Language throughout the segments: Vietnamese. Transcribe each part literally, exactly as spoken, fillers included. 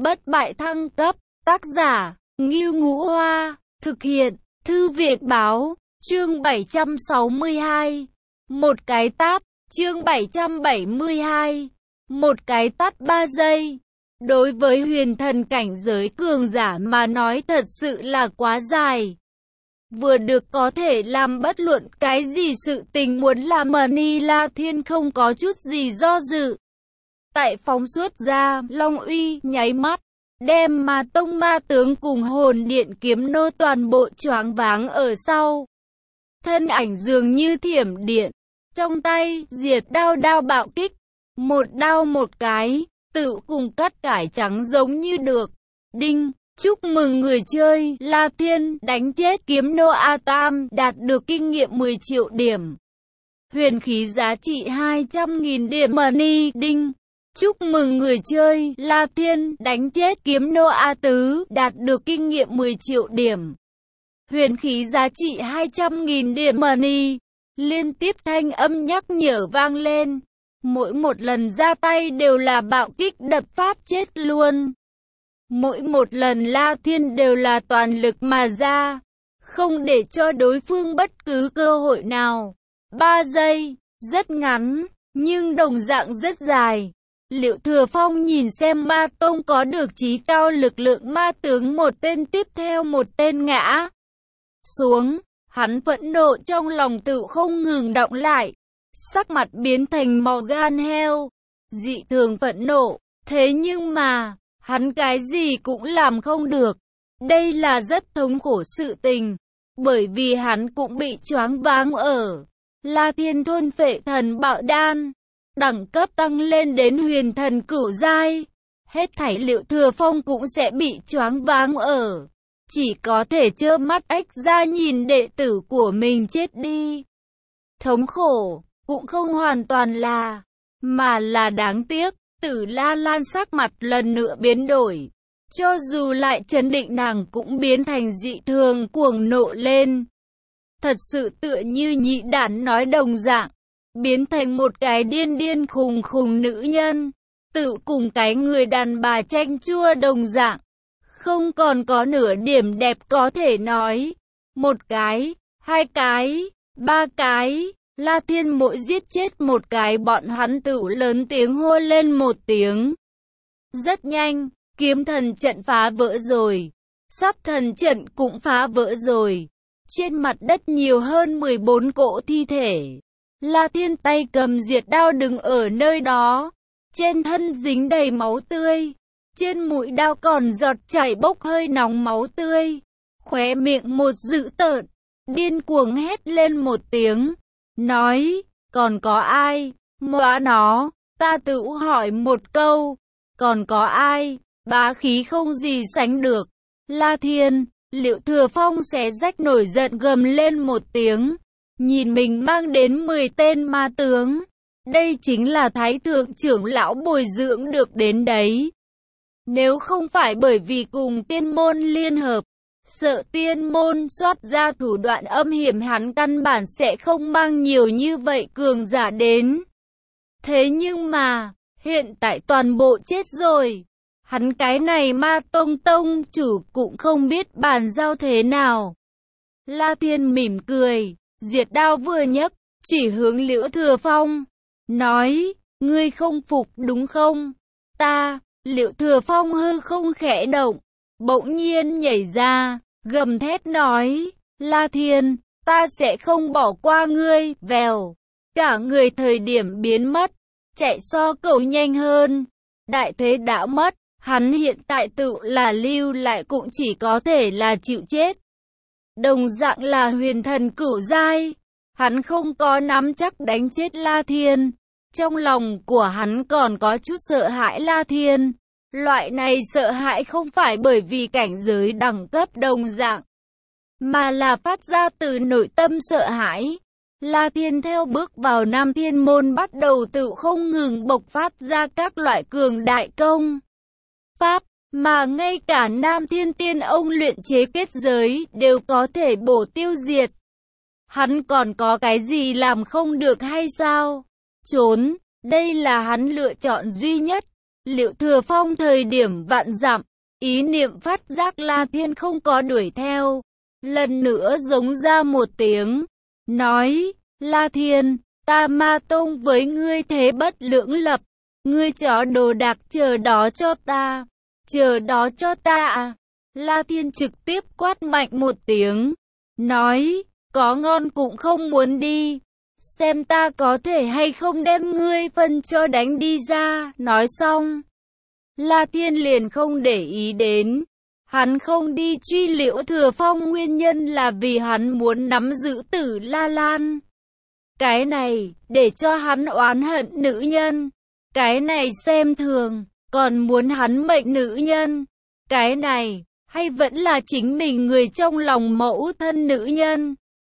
Bất bại thăng cấp, tác giả, Ngưu Ngũ Hoa, thực hiện, Thư viện Báo, chương bảy trăm sáu mươi hai. Một cái tát, chương bảy trăm bảy mươi hai. Một cái tát ba giây. Đối với huyền thần cảnh giới cường giả mà nói thật sự là quá dài. Vừa được có thể làm bất luận cái gì sự tình muốn làm mà Ni La Thiên không có chút gì do dự. Tại phóng xuất ra, Long Uy nháy mắt, đem Ma Tông ma tướng cùng hồn điện kiếm nô toàn bộ choáng váng ở sau. Thân ảnh dường như thiểm điện, trong tay diệt đao đao bạo kích, một đao một cái, tự cùng cắt cải trắng giống như được. Đinh, chúc mừng người chơi La Thiên đánh chết kiếm nô A Tam, đạt được kinh nghiệm mười triệu điểm. Huyền khí giá trị hai trăm nghìn điểm money. Đinh, chúc mừng người chơi La Thiên đánh chết kiếm nô A Tứ, đạt được kinh nghiệm mười triệu điểm. Huyền khí giá trị hai trăm nghìn điểm money. Liên tiếp thanh âm nhắc nhở vang lên. Mỗi một lần ra tay đều là bạo kích đập phát chết luôn. Mỗi một lần La Thiên đều là toàn lực mà ra, không để cho đối phương bất cứ cơ hội nào. Ba giây, rất ngắn, nhưng đồng dạng rất dài. Liệu Thừa Phong nhìn xem Ma Tông có được chí cao lực lượng ma tướng một tên tiếp theo một tên ngã xuống, hắn phẫn nộ trong lòng tự không ngừng động lại, sắc mặt biến thành màu gan heo, dị thường phẫn nộ. Thế nhưng mà, hắn cái gì cũng làm không được. Đây là rất thống khổ sự tình, bởi vì hắn cũng bị choáng váng ở La Thiên thôn phệ thần bạo đan, đẳng cấp tăng lên đến huyền thần cửu giai. Hết thảy Liệu Thừa Phong cũng sẽ bị choáng váng ở, chỉ có thể trơ mắt ếch ra nhìn đệ tử của mình chết đi. Thống khổ, cũng không hoàn toàn là, mà là đáng tiếc. Tử La Lan sắc mặt lần nữa biến đổi, cho dù lại trấn định nàng cũng biến thành dị thường cuồng nộ lên. Thật sự tựa như nhị đản nói đồng dạng, biến thành một cái điên điên khùng khùng nữ nhân, tự cùng cái người đàn bà chanh chua đồng dạng, không còn có nửa điểm đẹp có thể nói. Một cái, hai cái, ba cái. La Thiên mỗi giết chết một cái bọn hắn tự lớn tiếng hô lên một tiếng. Rất nhanh, kiếm thần trận phá vỡ rồi, sát thần trận cũng phá vỡ rồi. Trên mặt đất nhiều hơn mười bốn cỗ thi thể. La Thiên tay cầm diệt đao đứng ở nơi đó, trên thân dính đầy máu tươi, trên mũi đao còn giọt chảy bốc hơi nóng máu tươi, khóe miệng một dữ tợn, điên cuồng hét lên một tiếng. Nói, còn có ai? Móa nó, ta tự hỏi một câu, còn có ai? Bá khí không gì sánh được. La Thiên, Liệu Thừa Phong xé rách nổi giận gầm lên một tiếng, nhìn mình mang đến mười tên ma tướng. Đây chính là Thái Thượng trưởng lão bồi dưỡng được đến đấy. Nếu không phải bởi vì cùng tiên môn liên hợp, sợ tiên môn xuất ra thủ đoạn âm hiểm, hắn căn bản sẽ không mang nhiều như vậy cường giả đến. Thế nhưng mà, hiện tại toàn bộ chết rồi. Hắn cái này Ma Tông tông chủ cũng không biết bàn giao thế nào. La Thiên mỉm cười, diệt đao vừa nhấc, chỉ hướng Liễu Thừa Phong, nói, ngươi không phục đúng không? Ta, Liễu Thừa Phong hư không khẽ động, bỗng nhiên nhảy ra, gầm thét nói, La Thiên, ta sẽ không bỏ qua ngươi. Vèo, cả người thời điểm biến mất, chạy so cậu nhanh hơn. Đại thế đã mất, hắn hiện tại tự là lưu lại cũng chỉ có thể là chịu chết. Đồng dạng là huyền thần cửu giai, hắn không có nắm chắc đánh chết La Thiên. Trong lòng của hắn còn có chút sợ hãi La Thiên. Loại này sợ hãi không phải bởi vì cảnh giới đẳng cấp đồng dạng, mà là phát ra từ nội tâm sợ hãi. La Thiên theo bước vào Nam Thiên Môn bắt đầu tự không ngừng bộc phát ra các loại cường đại công pháp, mà ngay cả Nam Thiên Tiên ông luyện chế kết giới đều có thể bổ tiêu diệt. Hắn còn có cái gì làm không được hay sao? Trốn, đây là hắn lựa chọn duy nhất. Liệu Thừa Phong thời điểm vạn dặm, ý niệm phát giác La Thiên không có đuổi theo. Lần nữa giống ra một tiếng, nói, La Thiên, ta Ma Tông với ngươi thế bất lưỡng lập, ngươi chó đồ đạc chờ đó cho ta, chờ đó cho ta à. La Thiên trực tiếp quát mạnh một tiếng, nói, có ngon cũng không muốn đi, xem ta có thể hay không đem ngươi phân cho đánh đi ra. Nói xong, La Thiên liền không để ý đến. Hắn không đi truy Liễu Thừa Phong nguyên nhân là vì hắn muốn nắm giữ Tử La Lan. Cái này, để cho hắn oán hận nữ nhân. Cái này xem thường, còn muốn hắn mệnh nữ nhân. Cái này, hay vẫn là chính mình người trong lòng mẫu thân nữ nhân.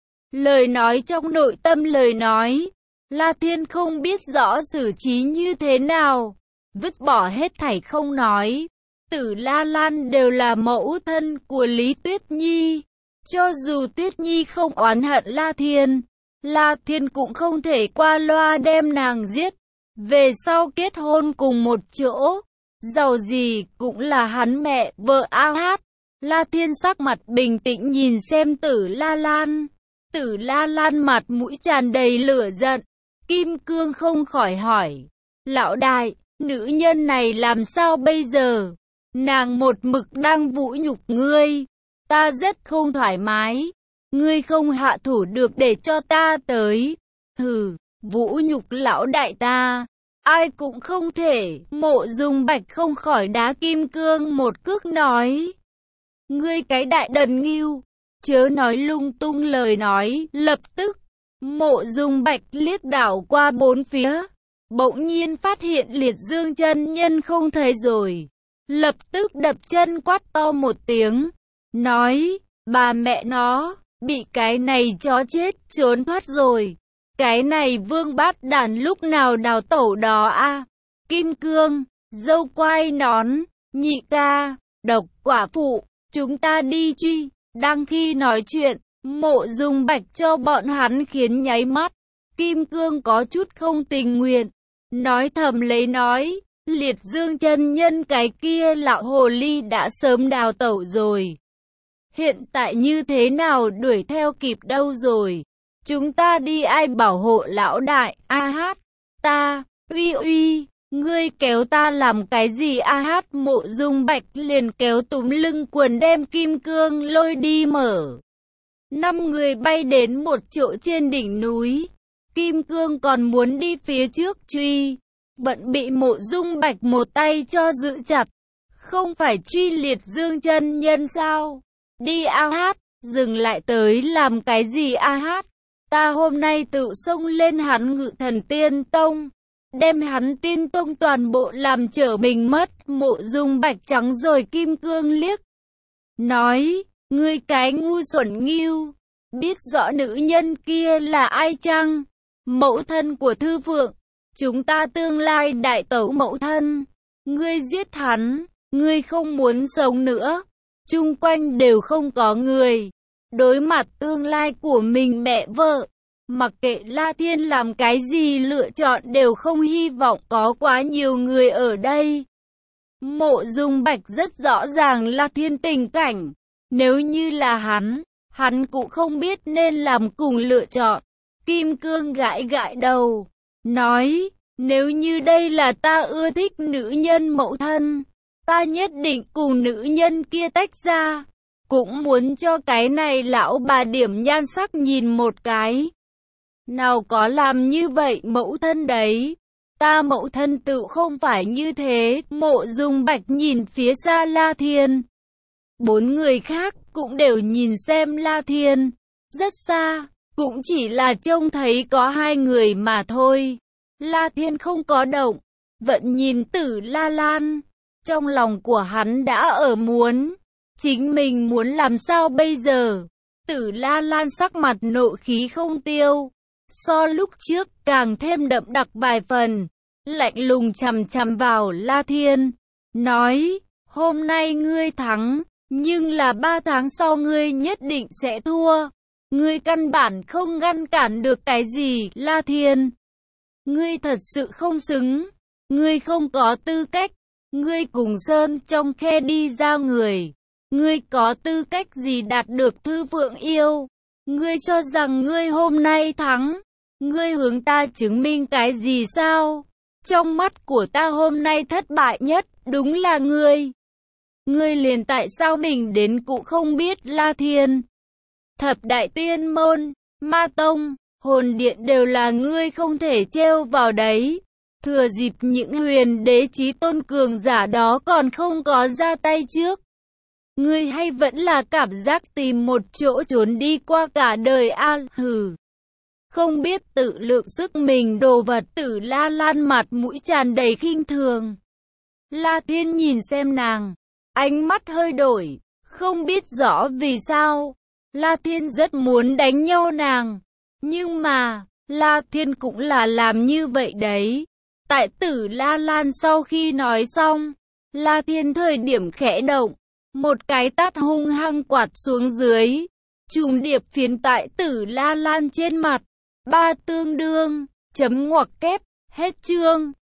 Lời nói trong nội tâm lời nói, La Thiên không biết rõ xử trí như thế nào. Vứt bỏ hết thảy không nói. Tử La Lan đều là mẫu thân của Lý Tuyết Nhi. Cho dù Tuyết Nhi không oán hận La Thiên, La Thiên cũng không thể qua loa đem nàng giết. Về sau kết hôn cùng một chỗ, giàu gì cũng là hắn mẹ vợ A Hát. La Thiên sắc mặt bình tĩnh nhìn xem Tử La Lan. Tử La Lan mặt mũi tràn đầy lửa giận. Kim Cương không khỏi hỏi, lão đại, nữ nhân này làm sao bây giờ? Nàng một mực đang vũ nhục ngươi, ta rất không thoải mái, ngươi không hạ thủ được để cho ta tới. Hừ, vũ nhục lão đại ta, ai cũng không thể. Mộ Dung Bạch không khỏi đá Kim Cương một cước nói, ngươi cái đại đần nghiêu, chớ nói lung tung lời nói. Lập tức, Mộ Dung Bạch liếc đảo qua bốn phía, bỗng nhiên phát hiện Liệt Dương chân nhân không thấy rồi. Lập tức đập chân quát to một tiếng, nói, bà mẹ nó, bị cái này chó chết trốn thoát rồi. Cái này vương bát đàn lúc nào đào tẩu đó a à? Kim Cương, dâu quai nón, nhị ca, độc quả phụ, chúng ta đi truy. Đang khi nói chuyện, Mộ Dung Bạch cho bọn hắn khiến nháy mắt. Kim Cương có chút không tình nguyện, nói thầm lấy nói, Liệt Dương chân nhân cái kia lão hồ ly đã sớm đào tẩu rồi. Hiện tại như thế nào đuổi theo kịp đâu rồi? Chúng ta đi ai bảo hộ lão đại? A Hát, ta, uy uy, ngươi kéo ta làm cái gì? A Hát. Mộ Dung Bạch liền kéo túm lưng quần đem Kim Cương lôi đi mở. Năm người bay đến một chỗ trên đỉnh núi. Kim Cương còn muốn đi phía trước truy, bận bị Mộ Dung Bạch một tay cho giữ chặt. Không phải truy Liệt Dương chân nhân sao? Đi A Hát, dừng lại tới làm cái gì? A Hát, ta hôm nay tự xông lên hắn Ngự Thần Tiên Tông, đem hắn Tiên Tông toàn bộ làm trở mình mất. Mộ Dung Bạch trắng rồi Kim Cương liếc, nói, ngươi cái ngu xuẩn nghiêu, biết rõ nữ nhân kia là ai chăng? Mẫu thân của Thư Phượng, chúng ta tương lai đại tẩu mẫu thân. Ngươi giết hắn, ngươi không muốn sống nữa, chung quanh đều không có người. Đối mặt tương lai của mình mẹ vợ, mặc kệ La Thiên làm cái gì lựa chọn đều không hy vọng có quá nhiều người ở đây. Mộ Dung Bạch rất rõ ràng La Thiên tình cảnh, nếu như là hắn, hắn cũng không biết nên làm cùng lựa chọn. Kim Cương gãi gãi đầu, nói, nếu như đây là ta ưa thích nữ nhân mẫu thân, ta nhất định cùng nữ nhân kia tách ra, cũng muốn cho cái này lão bà điểm nhan sắc nhìn một cái. Nào có làm như vậy mẫu thân đấy, ta mẫu thân tự không phải như thế. Mộ Dung Bạch nhìn phía xa La Thiên, bốn người khác cũng đều nhìn xem La Thiên, rất xa, cũng chỉ là trông thấy có hai người mà thôi. La Thiên không có động, vẫn nhìn Tử La Lan, trong lòng của hắn đã ở muốn, chính mình muốn làm sao bây giờ? Tử La Lan sắc mặt nộ khí không tiêu, so lúc trước càng thêm đậm đặc vài phần, lạnh lùng chằm chằm vào La Thiên, nói, hôm nay ngươi thắng, nhưng là ba tháng sau ngươi nhất định sẽ thua. Ngươi căn bản không ngăn cản được cái gì. La Thiên, ngươi thật sự không xứng, Ngươi không có tư cách. Ngươi cùng Sơn trong khe đi ra người. Ngươi có tư cách gì đạt được Thư Phượng yêu? Ngươi cho rằng ngươi hôm nay thắng. Ngươi hướng ta chứng minh cái gì sao? Trong mắt của ta hôm nay thất bại nhất, đúng là ngươi. Ngươi liền tại sao mình đến cũng không biết. La Thiên, Thập Đại Tiên Môn, Ma Tông, Hồn Điện đều là ngươi không thể trêu vào đấy. Thừa dịp những huyền đế chí tôn cường giả đó còn không có ra tay trước. Ngươi hay vẫn là cảm giác tìm một chỗ trốn đi qua cả đời a hừ. Không biết tự lượng sức mình đồ vật. Tử La Lan mặt mũi tràn đầy khinh thường. La Thiên nhìn xem nàng, ánh mắt hơi đổi, không biết rõ vì sao. La Thiên rất muốn đánh nhau nàng, nhưng mà, La Thiên cũng là làm như vậy đấy. Tại Tử La Lan sau khi nói xong, La Thiên thời điểm khẽ động, một cái tát hung hăng quạt xuống dưới, trùng điệp phiến tại Tử La Lan trên mặt. Ba tương đương, chấm ngoặc kép, hết chương.